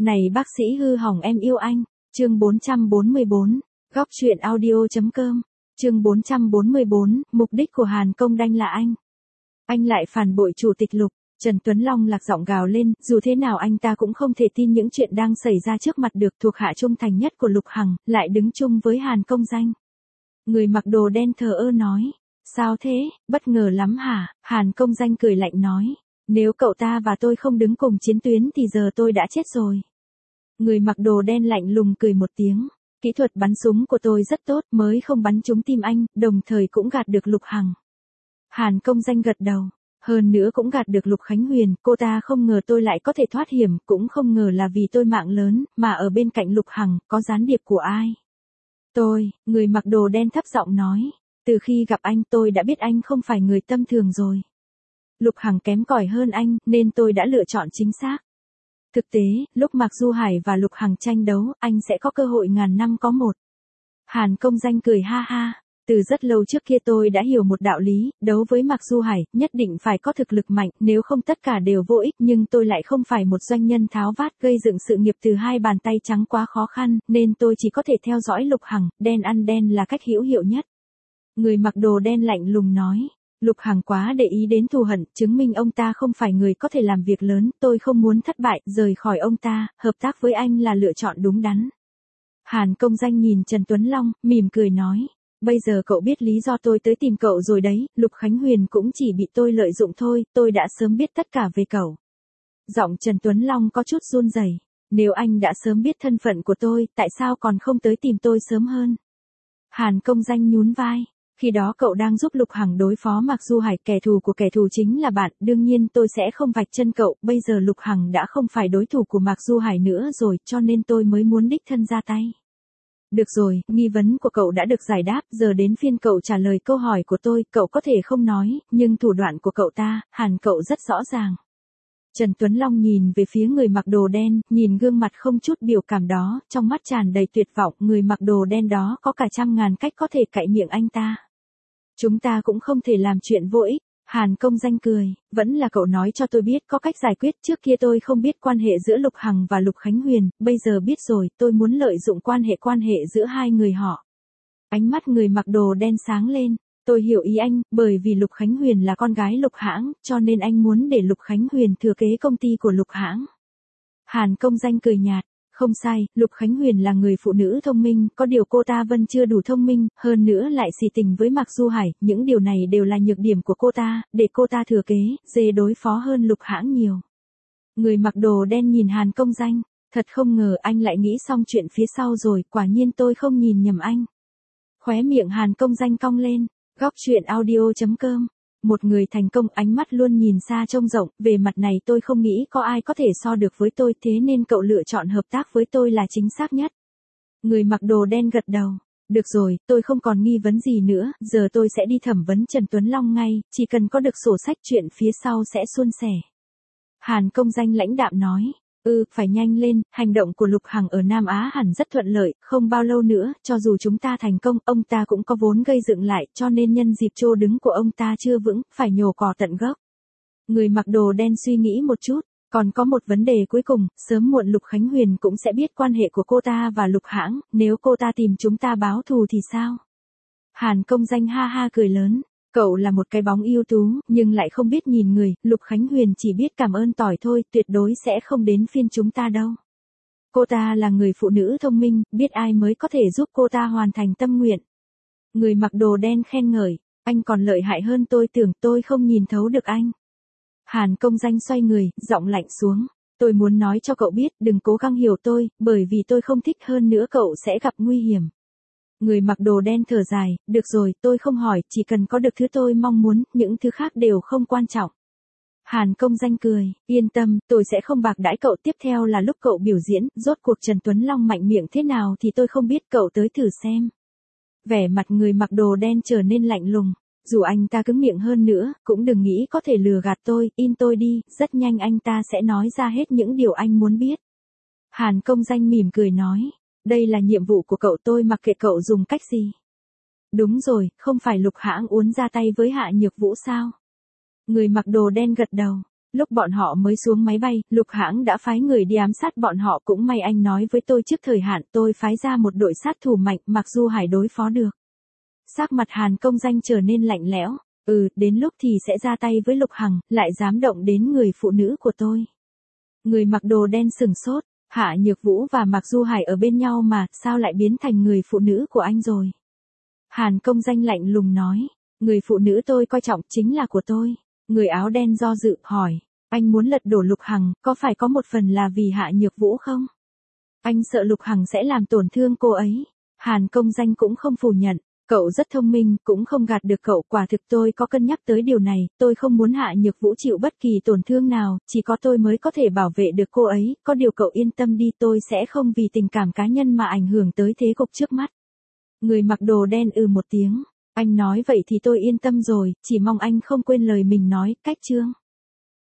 Này bác sĩ hư hỏng em yêu anh. Chương 444. Góc truyện audio.com. Chương 444. Mục đích của Hàn Công Đanh là anh. Anh lại phản bội chủ tịch Lục. Trần Tuấn Long lạc giọng gào lên, dù thế nào anh ta cũng không thể tin những chuyện đang xảy ra trước mặt được. Thuộc hạ trung thành nhất của Lục Hằng, lại đứng chung với Hàn Công Danh. Người mặc đồ đen thờ ơ nói. Sao thế, bất ngờ lắm hả? Hàn Công Danh cười lạnh nói. Nếu cậu ta và tôi không đứng cùng chiến tuyến thì giờ tôi đã chết rồi. Người mặc đồ đen lạnh lùng cười một tiếng. Kỹ thuật bắn súng của tôi rất tốt, mới không bắn trúng tim anh, đồng thời cũng gạt được Lục Hằng. Hàn Công Danh gật đầu. Hơn nữa cũng gạt được Lục Khánh Huyền, cô ta không ngờ tôi lại có thể thoát hiểm, cũng không ngờ là vì tôi mạng lớn, mà ở bên cạnh Lục Hằng, có gián điệp của ai. Tôi, người mặc đồ đen thấp giọng nói. Từ khi gặp anh tôi đã biết anh không phải người tâm thường rồi. Lục Hằng kém cỏi hơn anh, nên tôi đã lựa chọn chính xác. Thực tế, lúc Mạc Du Hải và Lục Hằng tranh đấu, anh sẽ có cơ hội ngàn năm có một. Hàn Công Danh cười ha ha. Từ rất lâu trước kia tôi đã hiểu một đạo lý, đấu với Mạc Du Hải, nhất định phải có thực lực mạnh, nếu không tất cả đều vô ích, nhưng tôi lại không phải một doanh nhân tháo vát gây dựng sự nghiệp từ hai bàn tay trắng quá khó khăn, nên tôi chỉ có thể theo dõi Lục Hằng, đen ăn đen là cách hữu hiệu nhất. Người mặc đồ đen lạnh lùng nói. Lục Hằng quá để ý đến thù hận, chứng minh ông ta không phải người có thể làm việc lớn, tôi không muốn thất bại, rời khỏi ông ta, hợp tác với anh là lựa chọn đúng đắn. Hàn Công Danh nhìn Trần Tuấn Long, mỉm cười nói. Bây giờ cậu biết lý do tôi tới tìm cậu rồi đấy, Lục Khánh Huyền cũng chỉ bị tôi lợi dụng thôi, tôi đã sớm biết tất cả về cậu. Giọng Trần Tuấn Long có chút run rẩy. Nếu anh đã sớm biết thân phận của tôi, tại sao còn không tới tìm tôi sớm hơn? Hàn Công Danh nhún vai. Khi đó cậu đang giúp Lục Hằng đối phó Mạc Du Hải, kẻ thù của kẻ thù chính là bạn, đương nhiên tôi sẽ không vạch chân cậu, bây giờ Lục Hằng đã không phải đối thủ của Mạc Du Hải nữa rồi, cho nên tôi mới muốn đích thân ra tay. Được rồi, nghi vấn của cậu đã được giải đáp, giờ đến phiên cậu trả lời câu hỏi của tôi, cậu có thể không nói, nhưng thủ đoạn của cậu ta, Hàn cậu rất rõ ràng. Trần Tuấn Long nhìn về phía người mặc đồ đen, nhìn gương mặt không chút biểu cảm đó, trong mắt tràn đầy tuyệt vọng, người mặc đồ đen đó có cả trăm ngàn cách có thể cạy miệng anh ta. Chúng ta cũng không thể làm chuyện vô ích. Hàn Công Danh cười, vẫn là cậu nói cho tôi biết có cách giải quyết, trước kia tôi không biết quan hệ giữa Lục Hằng và Lục Khánh Huyền, bây giờ biết rồi, tôi muốn lợi dụng quan hệ giữa hai người họ. Ánh mắt người mặc đồ đen sáng lên, tôi hiểu ý anh, bởi vì Lục Khánh Huyền là con gái Lục Hãng, cho nên anh muốn để Lục Khánh Huyền thừa kế công ty của Lục Hãng. Hàn Công Danh cười nhạt. Không sai, Lục Khánh Huyền là người phụ nữ thông minh, có điều cô ta vẫn chưa đủ thông minh, hơn nữa lại xì tình với Mạc Du Hải, những điều này đều là nhược điểm của cô ta, để cô ta thừa kế, dễ đối phó hơn Lục Hãng nhiều. Người mặc đồ đen nhìn Hàn Công Danh, thật không ngờ anh lại nghĩ xong chuyện phía sau rồi, quả nhiên tôi không nhìn nhầm anh. Khóe miệng Hàn Công Danh cong lên, góc truyện audio.com. Một người thành công ánh mắt luôn nhìn xa trông rộng, về mặt này tôi không nghĩ có ai có thể so được với tôi, thế nên cậu lựa chọn hợp tác với tôi là chính xác nhất. Người mặc đồ đen gật đầu. Được rồi, tôi không còn nghi vấn gì nữa, giờ tôi sẽ đi thẩm vấn Trần Tuấn Long ngay, chỉ cần có được sổ sách chuyện phía sau sẽ suôn sẻ. Hàn Công Danh lãnh đạm nói. Phải nhanh lên, hành động của Lục Hằng ở Nam Á hẳn rất thuận lợi, không bao lâu nữa, cho dù chúng ta thành công, ông ta cũng có vốn gây dựng lại, cho nên nhân dịp chỗ đứng của ông ta chưa vững, phải nhổ cỏ tận gốc. Người mặc đồ đen suy nghĩ một chút, còn có một vấn đề cuối cùng, sớm muộn Lục Khánh Huyền cũng sẽ biết quan hệ của cô ta và Lục Hãng, nếu cô ta tìm chúng ta báo thù thì sao? Hàn Công Danh ha ha cười lớn. Cậu là một cái bóng ưu tú, nhưng lại không biết nhìn người, Lục Khánh Huyền chỉ biết cảm ơn tỏi thôi, tuyệt đối sẽ không đến phiên chúng ta đâu. Cô ta là người phụ nữ thông minh, biết ai mới có thể giúp cô ta hoàn thành tâm nguyện. Người mặc đồ đen khen ngợi, anh còn lợi hại hơn tôi tưởng, tôi không nhìn thấu được anh. Hàn Công Danh xoay người, giọng lạnh xuống. Tôi muốn nói cho cậu biết, đừng cố gắng hiểu tôi, bởi vì tôi không thích, hơn nữa cậu sẽ gặp nguy hiểm. Người mặc đồ đen thở dài, được rồi, tôi không hỏi, chỉ cần có được thứ tôi mong muốn, những thứ khác đều không quan trọng. Hàn Công Danh cười, yên tâm, tôi sẽ không bạc đãi cậu, tiếp theo là lúc cậu biểu diễn, rốt cuộc Trần Tuấn Long mạnh miệng thế nào thì tôi không biết, cậu tới thử xem. Vẻ mặt người mặc đồ đen trở nên lạnh lùng, dù anh ta cứng miệng hơn nữa, cũng đừng nghĩ có thể lừa gạt tôi, in tôi đi, rất nhanh anh ta sẽ nói ra hết những điều anh muốn biết. Hàn Công Danh mỉm cười nói. Đây là nhiệm vụ của cậu, tôi mặc kệ cậu dùng cách gì. Đúng rồi, không phải Lục Hãng muốn ra tay với Hạ Nhược Vũ sao? Người mặc đồ đen gật đầu. Lúc bọn họ mới xuống máy bay, Lục Hãng đã phái người đi ám sát bọn họ, cũng may anh nói với tôi trước thời hạn, tôi phái ra một đội sát thủ mạnh, mặc dù Hải đối phó được. Sắc mặt Hàn Công Danh trở nên lạnh lẽo. Đến lúc thì sẽ ra tay với Lục Hằng, lại dám động đến người phụ nữ của tôi. Người mặc đồ đen sừng sốt, Hạ Nhược Vũ và Mạc Du Hải ở bên nhau mà, sao lại biến thành người phụ nữ của anh rồi? Hàn Công Danh lạnh lùng nói, người phụ nữ tôi coi trọng chính là của tôi. Người áo đen do dự, hỏi, anh muốn lật đổ Lục Hằng, có phải có một phần là vì Hạ Nhược Vũ không? Anh sợ Lục Hằng sẽ làm tổn thương cô ấy. Hàn Công Danh cũng không phủ nhận. Cậu rất thông minh, cũng không gạt được cậu, quả thực tôi có cân nhắc tới điều này, tôi không muốn Hạ Nhược Vũ chịu bất kỳ tổn thương nào, chỉ có tôi mới có thể bảo vệ được cô ấy, có điều cậu yên tâm đi, tôi sẽ không vì tình cảm cá nhân mà ảnh hưởng tới thế cục trước mắt. Người mặc đồ đen một tiếng, anh nói vậy thì tôi yên tâm rồi, chỉ mong anh không quên lời mình nói, cách chương.